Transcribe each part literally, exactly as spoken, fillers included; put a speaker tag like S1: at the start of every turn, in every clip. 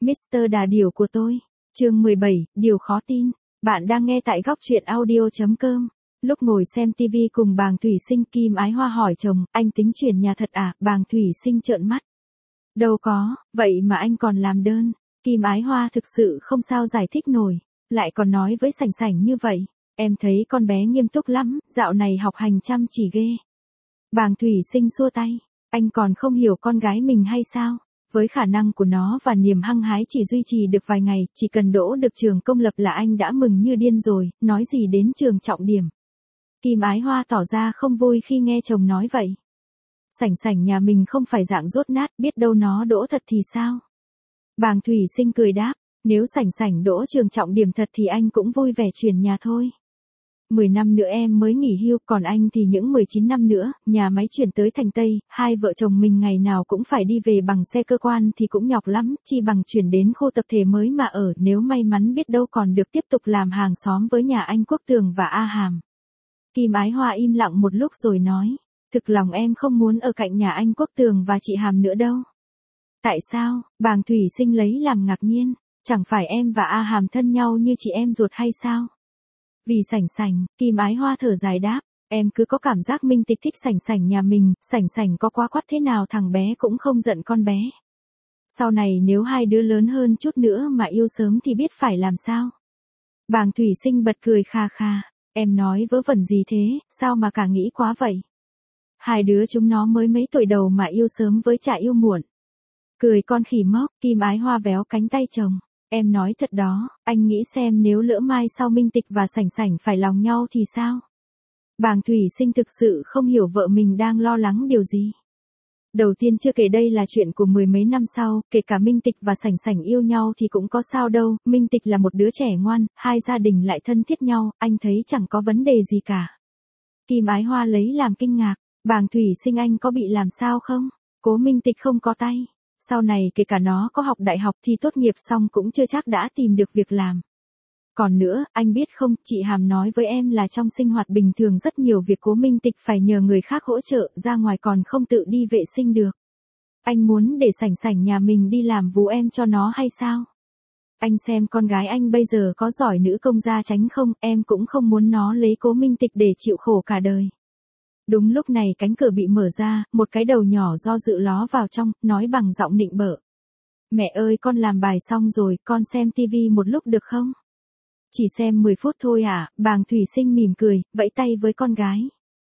S1: mít tơ Đà Điểu của tôi. Chương mười bảy, điều khó tin. Bạn đang nghe tại góc truyện audio chấm com. Lúc ngồi xem tivi cùng Bàng Thủy Sinh, Kim Ái Hoa hỏi chồng, anh tính chuyển nhà thật à? Bàng Thủy Sinh trợn mắt. Đâu có, vậy mà anh còn làm đơn. Kim Ái Hoa thực sự không sao giải thích nổi, lại còn nói với Sảnh Sảnh như vậy. Em thấy con bé nghiêm túc lắm, dạo này học hành chăm chỉ ghê. Bàng Thủy Sinh xua tay, anh còn không hiểu con gái mình hay sao? Với khả năng của nó và niềm hăng hái chỉ duy trì được vài ngày, chỉ cần đỗ được trường công lập là anh đã mừng như điên rồi, nói gì đến trường trọng điểm. Kim Ái Hoa tỏ ra không vui khi nghe chồng nói vậy. Sảnh Sảnh nhà mình không phải dạng dốt nát, biết đâu nó đỗ thật thì sao? Bàng Thủy Sinh cười đáp, nếu Sảnh Sảnh đỗ trường trọng điểm thật thì anh cũng vui vẻ chuyển nhà thôi. mười năm nữa em mới nghỉ hưu, còn anh thì những mười chín năm nữa, nhà máy chuyển tới thành Tây, hai vợ chồng mình ngày nào cũng phải đi về bằng xe cơ quan thì cũng nhọc lắm, chi bằng chuyển đến khu tập thể mới mà ở, nếu may mắn biết đâu còn được tiếp tục làm hàng xóm với nhà anh Quốc Tường và A Hàm. Kim Ái Hoa im lặng một lúc rồi nói, thực lòng em không muốn ở cạnh nhà anh Quốc Tường và chị Hàm nữa đâu. Tại sao? Bàng Thủy Sinh lấy làm ngạc nhiên, chẳng phải em và A Hàm thân nhau như chị em ruột hay sao? Vì Sảnh Sảnh, Kim Ái Hoa thở dài đáp, em cứ có cảm giác Minh Tịch thích Sảnh Sảnh nhà mình, Sảnh Sảnh có quá quắt thế nào thằng bé cũng không giận con bé. Sau này nếu hai đứa lớn hơn chút nữa mà yêu sớm thì biết phải làm sao? Bàng Thủy Sinh bật cười kha kha, em nói vớ vẩn gì thế, sao mà cả nghĩ quá vậy? Hai đứa chúng nó mới mấy tuổi đầu mà yêu sớm với chả yêu muộn. Cười con khỉ mốc, Kim Ái Hoa véo cánh tay chồng. Em nói thật đó, anh nghĩ xem nếu lỡ mai sau Minh Tịch và Sảnh Sảnh phải lòng nhau thì sao? Bàng Thủy Sinh thực sự không hiểu vợ mình đang lo lắng điều gì. Đầu tiên chưa kể đây là chuyện của mười mấy năm sau, kể cả Minh Tịch và Sảnh Sảnh yêu nhau thì cũng có sao đâu, Minh Tịch là một đứa trẻ ngoan, hai gia đình lại thân thiết nhau, anh thấy chẳng có vấn đề gì cả. Kim Ái Hoa lấy làm kinh ngạc, Bàng Thủy Sinh anh có bị làm sao không? Cố Minh Tịch không có tay. Sau này kể cả nó có học đại học thì tốt nghiệp xong cũng chưa chắc đã tìm được việc làm. Còn nữa, anh biết không, chị Hàm nói với em là trong sinh hoạt bình thường rất nhiều việc Cố Minh Tịch phải nhờ người khác hỗ trợ, ra ngoài còn không tự đi vệ sinh được. Anh muốn để Sảnh Sảnh nhà mình đi làm vú em cho nó hay sao? Anh xem con gái anh bây giờ có giỏi nữ công gia chánh không, em cũng không muốn nó lấy Cố Minh Tịch để chịu khổ cả đời. Đúng lúc này cánh cửa bị mở ra, một cái đầu nhỏ do dự ló vào trong, nói bằng giọng nịnh bợ. Mẹ ơi con làm bài xong rồi, con xem tivi một lúc được không? Chỉ xem mười phút thôi à? Bàng Thủy Sinh mỉm cười, vẫy tay với con gái.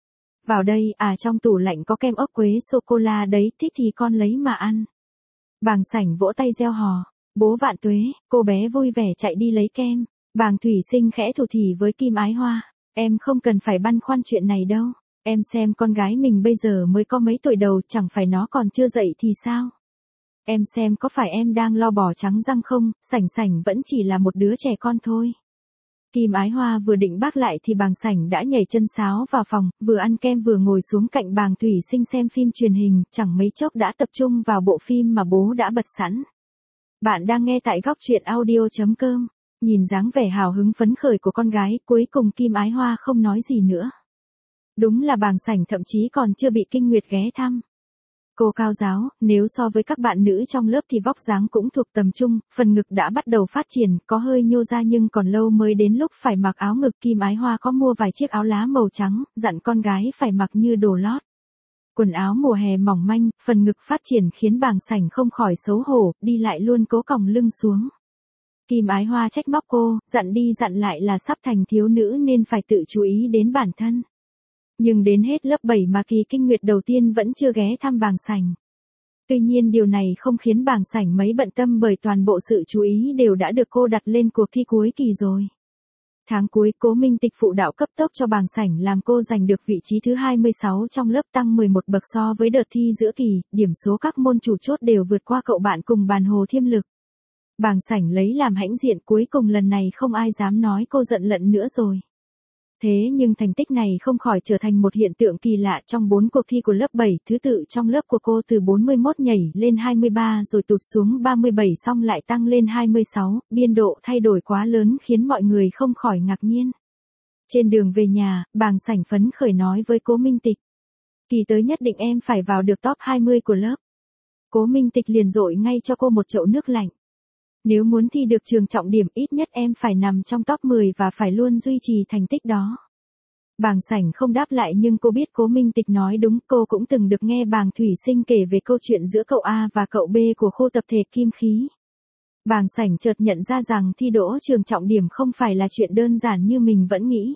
S1: Vào đây, à trong tủ lạnh có kem ốc quế sô-cô-la đấy, thích thì con lấy mà ăn. Bàng Sảnh vỗ tay reo hò, bố vạn tuế, cô bé vui vẻ chạy đi lấy kem. Bàng Thủy Sinh khẽ thủ thỉ với Kim Ái Hoa, em không cần phải băn khoăn chuyện này đâu. Em xem con gái mình bây giờ mới có mấy tuổi đầu, chẳng phải nó còn chưa dậy thì sao? Em xem có phải em đang lo bò trắng răng không, Sảnh Sảnh vẫn chỉ là một đứa trẻ con thôi. Kim Ái Hoa vừa định bác lại thì Bàng Sảnh đã nhảy chân sáo vào phòng, vừa ăn kem vừa ngồi xuống cạnh Bàng Thủy Sinh xem phim truyền hình, chẳng mấy chốc đã tập trung vào bộ phim mà bố đã bật sẵn. Bạn đang nghe tại góc truyện audio chấm com. Nhìn dáng vẻ hào hứng phấn khởi của con gái, cuối cùng Kim Ái Hoa không nói gì nữa. Đúng là Bàng Sảnh thậm chí còn chưa bị Kinh Nguyệt ghé thăm. Cô cao giáo, nếu so với các bạn nữ trong lớp thì vóc dáng cũng thuộc tầm trung, phần ngực đã bắt đầu phát triển, có hơi nhô ra nhưng còn lâu mới đến lúc phải mặc áo ngực. Kim Ái Hoa có mua vài chiếc áo lá màu trắng, dặn con gái phải mặc như đồ lót. Quần áo mùa hè mỏng manh, phần ngực phát triển khiến Bàng Sảnh không khỏi xấu hổ, đi lại luôn cố còng lưng xuống. Kim Ái Hoa trách móc cô, dặn đi dặn lại là sắp thành thiếu nữ nên phải tự chú ý đến bản thân. Nhưng đến hết lớp bảy mà Kỳ Kinh Nguyệt đầu tiên vẫn chưa ghé thăm Bàng Sảnh. Tuy nhiên điều này không khiến Bàng Sảnh mấy bận tâm bởi toàn bộ sự chú ý đều đã được cô đặt lên cuộc thi cuối kỳ rồi. Tháng cuối Cố Minh Tịch phụ đạo cấp tốc cho Bàng Sảnh làm cô giành được vị trí thứ hai mươi sáu trong lớp, tăng mười một bậc so với đợt thi giữa kỳ, điểm số các môn chủ chốt đều vượt qua cậu bạn cùng bàn Hồ Thiêm Lực. Bàng Sảnh lấy làm hãnh diện, cuối cùng lần này không ai dám nói cô giận lận nữa rồi. Thế nhưng thành tích này không khỏi trở thành một hiện tượng kỳ lạ trong bốn cuộc thi của lớp bảy, thứ tự trong lớp của cô từ bốn mươi mốt nhảy lên hai mươi ba rồi tụt xuống ba mươi bảy xong lại tăng lên hai mươi sáu, biên độ thay đổi quá lớn khiến mọi người không khỏi ngạc nhiên. Trên đường về nhà, Bàng Sảnh phấn khởi nói với Cố Minh Tịch. Kỳ tới nhất định em phải vào được top hai mươi của lớp. Cố Minh Tịch liền dội ngay cho cô một chậu nước lạnh. Nếu muốn thi được trường trọng điểm ít nhất em phải nằm trong top mười và phải luôn duy trì thành tích đó. Bàng Sảnh không đáp lại nhưng cô biết Cố Minh Tịch nói đúng, cô cũng từng được nghe Bàng Thủy Sinh kể về câu chuyện giữa cậu A và cậu B của khu tập thể Kim Khí. Bàng Sảnh chợt nhận ra rằng thi đỗ trường trọng điểm không phải là chuyện đơn giản như mình vẫn nghĩ.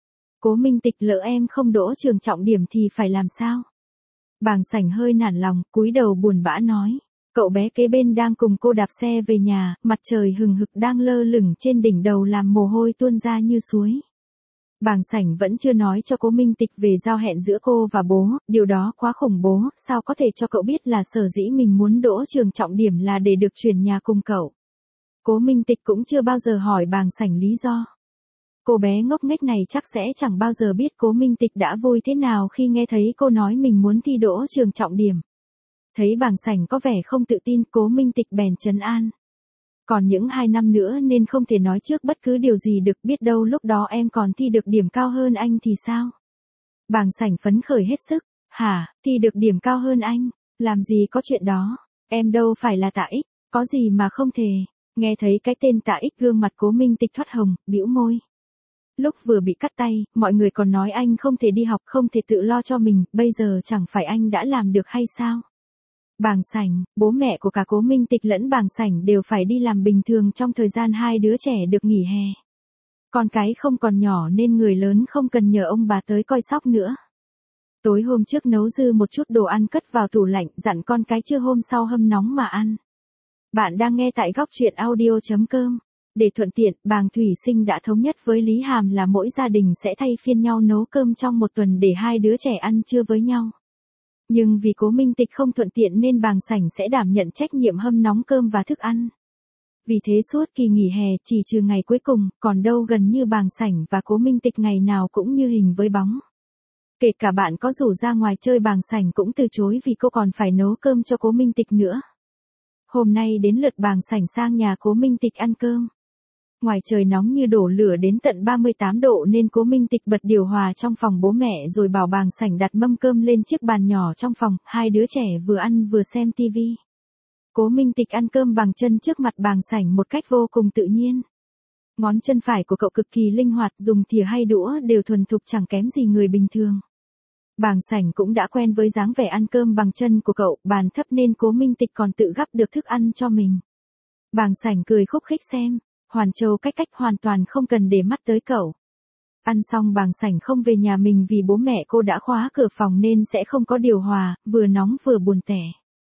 S1: Cố Minh Tịch, lỡ em không đỗ trường trọng điểm thì phải làm sao? Bàng Sảnh hơi nản lòng, cúi đầu buồn bã nói. Cậu bé kế bên đang cùng cô đạp xe về nhà, mặt trời hừng hực đang lơ lửng trên đỉnh đầu làm mồ hôi tuôn ra như suối. Bàng Sảnh vẫn chưa nói cho Cố Minh Tịch về giao hẹn giữa cô và bố, điều đó quá khủng bố, sao có thể cho cậu biết là sở dĩ mình muốn đỗ trường trọng điểm là để được chuyển nhà cùng cậu. Cố Minh Tịch cũng chưa bao giờ hỏi Bàng Sảnh lý do. Cô bé ngốc nghếch này chắc sẽ chẳng bao giờ biết Cố Minh Tịch đã vui thế nào khi nghe thấy cô nói mình muốn thi đỗ trường trọng điểm. Thấy Bàng Sảnh có vẻ không tự tin, Cố Minh Tịch bèn trấn an. Còn những hai năm nữa nên không thể nói trước bất cứ điều gì được, biết đâu lúc đó em còn thi được điểm cao hơn anh thì sao? Bàng Sảnh phấn khởi hết sức. Hả, thi được điểm cao hơn anh? Làm gì có chuyện đó, em đâu phải là Tạ Ích, có gì mà không thể. Nghe thấy cái tên Tạ Ích, gương mặt Cố Minh Tịch thoắt hồng, bĩu môi. Lúc vừa bị cắt tay, mọi người còn nói anh không thể đi học, không thể tự lo cho mình, bây giờ chẳng phải anh đã làm được hay sao? Bàng Sảnh, bố mẹ của cả Cố Minh Tịch lẫn Bàng Sảnh đều phải đi làm bình thường trong thời gian hai đứa trẻ được nghỉ hè. Con cái không còn nhỏ nên người lớn không cần nhờ ông bà tới coi sóc nữa. Tối hôm trước nấu dư một chút đồ ăn cất vào tủ lạnh, dặn con cái trưa hôm sau hâm nóng mà ăn. Bạn đang nghe tại góc truyện audio.com. Để thuận tiện, Bàng Thủy Sinh đã thống nhất với Lý Hàm là mỗi gia đình sẽ thay phiên nhau nấu cơm trong một tuần để hai đứa trẻ ăn trưa với nhau. Nhưng vì Cố Minh Tịch không thuận tiện nên Bàng Sảnh sẽ đảm nhận trách nhiệm hâm nóng cơm và thức ăn. Vì thế suốt kỳ nghỉ hè, chỉ trừ ngày cuối cùng, còn đâu gần như Bàng Sảnh và Cố Minh Tịch ngày nào cũng như hình với bóng. Kể cả bạn có rủ ra ngoài chơi, Bàng Sảnh cũng từ chối vì cô còn phải nấu cơm cho Cố Minh Tịch nữa. Hôm nay đến lượt Bàng Sảnh sang nhà Cố Minh Tịch ăn cơm. Ngoài trời nóng như đổ lửa đến tận ba mươi tám độ nên Cố Minh Tịch bật điều hòa trong phòng bố mẹ rồi bảo Bàng Sảnh đặt mâm cơm lên chiếc bàn nhỏ trong phòng, hai đứa trẻ vừa ăn vừa xem tivi. Cố Minh Tịch ăn cơm bằng chân trước mặt Bàng Sảnh một cách vô cùng tự nhiên. Ngón chân phải của cậu cực kỳ linh hoạt, dùng thìa hay đũa đều thuần thục chẳng kém gì người bình thường. Bàng Sảnh cũng đã quen với dáng vẻ ăn cơm bằng chân của cậu, bàn thấp nên Cố Minh Tịch còn tự gắp được thức ăn cho mình. Bàng Sảnh cười khúc khích xem. Hoàn Châu cách cách hoàn toàn không cần để mắt tới cậu. Ăn xong Bàng Sảnh không về nhà mình vì bố mẹ cô đã khóa cửa phòng nên sẽ không có điều hòa, vừa nóng vừa buồn tẻ.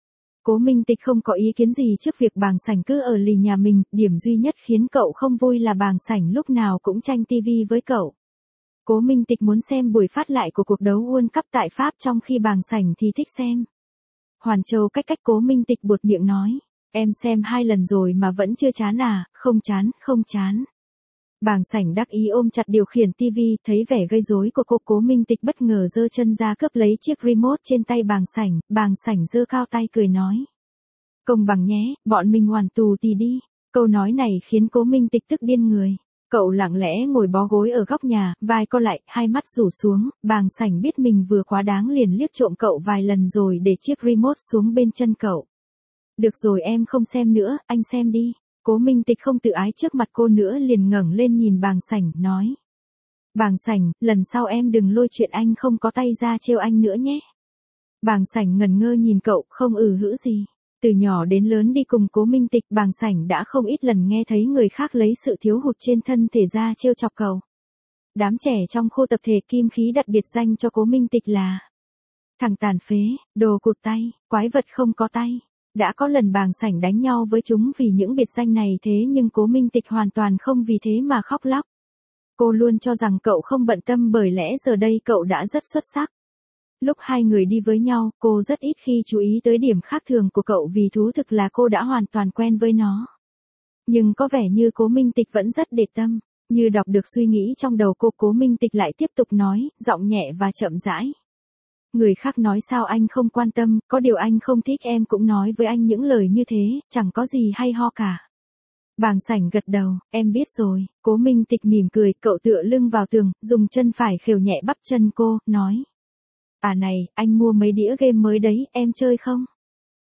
S1: Cố Minh Tịch không có ý kiến gì trước việc Bàng Sảnh cứ ở lì nhà mình, điểm duy nhất khiến cậu không vui là Bàng Sảnh lúc nào cũng tranh tivi với cậu. Cố Minh Tịch muốn xem buổi phát lại của cuộc đấu World Cup tại Pháp trong khi Bàng Sảnh thì thích xem. Hoàn Châu cách cách, Cố Minh Tịch buột miệng nói. Em xem hai lần rồi mà vẫn chưa chán à? Không chán, không chán. Bàng Sảnh đắc ý ôm chặt điều khiển tivi, thấy vẻ gây rối của cô, Cố Minh Tịch bất ngờ giơ chân ra cướp lấy chiếc remote trên tay Bàng Sảnh, Bàng Sảnh giơ cao tay cười nói. Công bằng nhé, bọn mình hoàn tù tì đi. Câu nói này khiến Cố Minh Tịch tức điên người. Cậu lặng lẽ ngồi bó gối ở góc nhà, vai co lại, hai mắt rủ xuống, Bàng Sảnh biết mình vừa quá đáng liền liếc trộm cậu vài lần rồi để chiếc remote xuống bên chân cậu. Được rồi, em không xem nữa, anh xem đi. Cố Minh Tịch không tự ái trước mặt cô nữa liền ngẩng lên nhìn Bàng Sảnh, nói. Bàng Sảnh, lần sau em đừng lôi chuyện anh không có tay ra trêu anh nữa nhé. Bàng Sảnh ngẩn ngơ nhìn cậu, không ừ hữ gì. Từ nhỏ đến lớn đi cùng Cố Minh Tịch, Bàng Sảnh đã không ít lần nghe thấy người khác lấy sự thiếu hụt trên thân thể ra trêu chọc cậu. Đám trẻ trong khu tập thể Kim Khí đặt biệt danh cho Cố Minh Tịch là thằng tàn phế, đồ cụt tay, quái vật không có tay. Đã có lần Bàng Sảnh đánh nhau với chúng vì những biệt danh này, thế nhưng Cố Minh Tịch hoàn toàn không vì thế mà khóc lóc. Cô luôn cho rằng cậu không bận tâm bởi lẽ giờ đây cậu đã rất xuất sắc. Lúc hai người đi với nhau, cô rất ít khi chú ý tới điểm khác thường của cậu vì thú thực là cô đã hoàn toàn quen với nó. Nhưng có vẻ như Cố Minh Tịch vẫn rất để tâm, như đọc được suy nghĩ trong đầu cô, Cố Minh Tịch lại tiếp tục nói, giọng nhẹ và chậm rãi. Người khác nói sao anh không quan tâm, có điều anh không thích em cũng nói với anh những lời như thế, chẳng có gì hay ho cả. Bàng Sảnh gật đầu, em biết rồi. Cố Minh Tịch mỉm cười, cậu tựa lưng vào tường, dùng chân phải khều nhẹ bắp chân cô, nói. À này, anh mua mấy đĩa game mới đấy, em chơi không?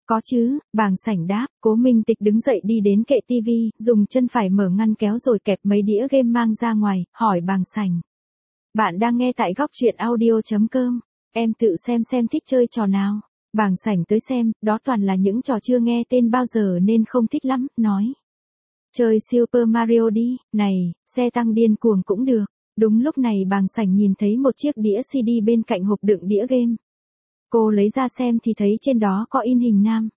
S1: Có chứ, bàng sảnh đáp, Cố Minh Tịch đứng dậy đi đến kệ tivi, dùng chân phải mở ngăn kéo rồi kẹp mấy đĩa game mang ra ngoài, hỏi bàng sảnh. Bạn đang nghe tại góc truyện audio.com, em tự xem xem thích chơi trò nào. Bàng sảnh tới xem, đó toàn là những trò chưa nghe tên bao giờ nên không thích lắm, nói. Chơi Super Mario đi, này, xe tăng điên cuồng cũng được. Đúng lúc này bàng sảnh nhìn thấy một chiếc đĩa xê đê bên cạnh hộp đựng đĩa game. Cô lấy ra xem thì thấy trên đó có in hình nam.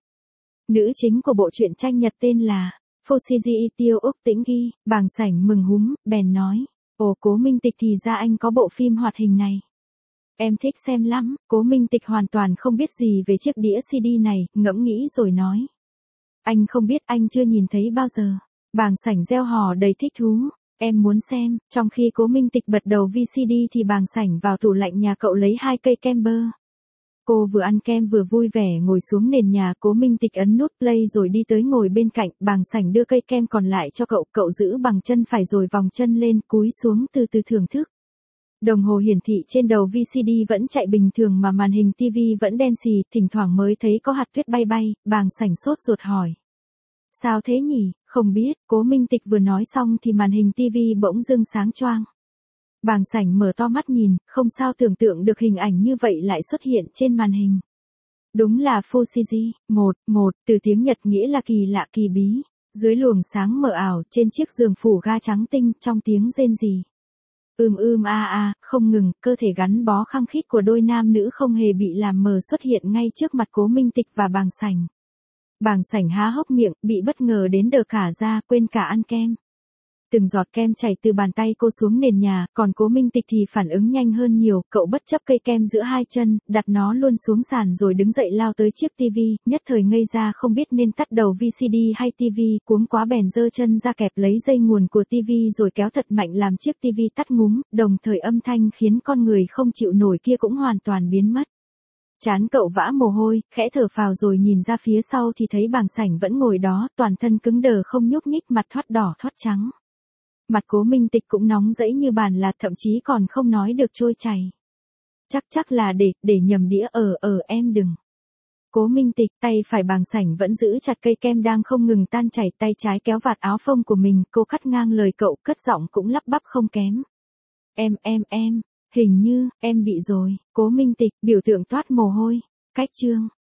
S1: Nữ chính của bộ truyện tranh Nhật tên là Fushigi Tiêu Úc Tĩnh Ghi, bàng sảnh mừng húm, bèn nói. Ồ, Cố Minh Tịch thì ra anh có bộ phim hoạt hình này. Em thích xem lắm. Cố Minh Tịch hoàn toàn không biết gì về chiếc đĩa xê đê này, ngẫm nghĩ rồi nói. Anh không biết, anh chưa nhìn thấy bao giờ. Bàng sảnh reo hò đầy thích thú. Em muốn xem. Trong khi Cố Minh Tịch bật đầu vê xê đê thì bàng sảnh vào tủ lạnh nhà cậu lấy hai cây kem bơ. Cô vừa ăn kem vừa vui vẻ ngồi xuống nền nhà. Cố Minh Tịch ấn nút play rồi đi tới ngồi bên cạnh. Bàng sảnh đưa cây kem còn lại cho cậu. Cậu giữ bằng chân phải rồi vòng chân lên, cúi xuống từ từ thưởng thức. Đồng hồ hiển thị trên đầu vê xê đê vẫn chạy bình thường mà màn hình tivi vẫn đen xì, thỉnh thoảng mới thấy có hạt tuyết bay bay. Bàng sảnh sốt ruột hỏi. Sao thế nhỉ? Không biết. Cố Minh Tịch vừa nói xong thì màn hình tivi bỗng dưng sáng choang. Bàng sảnh mở to mắt nhìn, không sao tưởng tượng được hình ảnh như vậy lại xuất hiện trên màn hình. Đúng là Fushigi, một, một, từ tiếng Nhật nghĩa là kỳ lạ kỳ bí. Dưới luồng sáng mờ ảo, trên chiếc giường phủ ga trắng tinh, trong tiếng rên rỉ. Ưm ưm a a, không ngừng, cơ thể gắn bó khăng khít của đôi nam nữ không hề bị làm mờ xuất hiện ngay trước mặt Cố Minh Tịch và bàng sảnh. Bàng sảnh há hốc miệng, bị bất ngờ đến đờ cả ra, quên cả ăn kem. Từng giọt kem chảy từ bàn tay cô xuống nền nhà, còn Cố Minh Tịch thì phản ứng nhanh hơn nhiều, cậu bất chấp cây kem giữa hai chân, đặt nó luôn xuống sàn rồi đứng dậy lao tới chiếc tivi, nhất thời ngây ra không biết nên tắt đầu vê xê đê hay tivi, cuống quá bèn giơ chân ra kẹp lấy dây nguồn của tivi rồi kéo thật mạnh làm chiếc tivi tắt ngúm, đồng thời âm thanh khiến con người không chịu nổi kia cũng hoàn toàn biến mất. Trán cậu vã mồ hôi, khẽ thở phào rồi nhìn ra phía sau thì thấy bàng sảnh vẫn ngồi đó, toàn thân cứng đờ không nhúc nhích, mặt thoát đỏ thoát trắng. Mặt Cố Minh Tịch cũng nóng rẫy như bàn lạt, thậm chí còn không nói được trôi chảy. Chắc chắc là để, để nhầm đĩa. Ở ở em đừng. Cố Minh Tịch, tay phải bàng sảnh vẫn giữ chặt cây kem đang không ngừng tan chảy, tay trái kéo vạt áo phông của mình, cô cắt ngang lời cậu, cất giọng cũng lắp bắp không kém. Em em em, hình như, em bị rồi. Cố Minh Tịch, biểu tượng toát mồ hôi. Cách chương.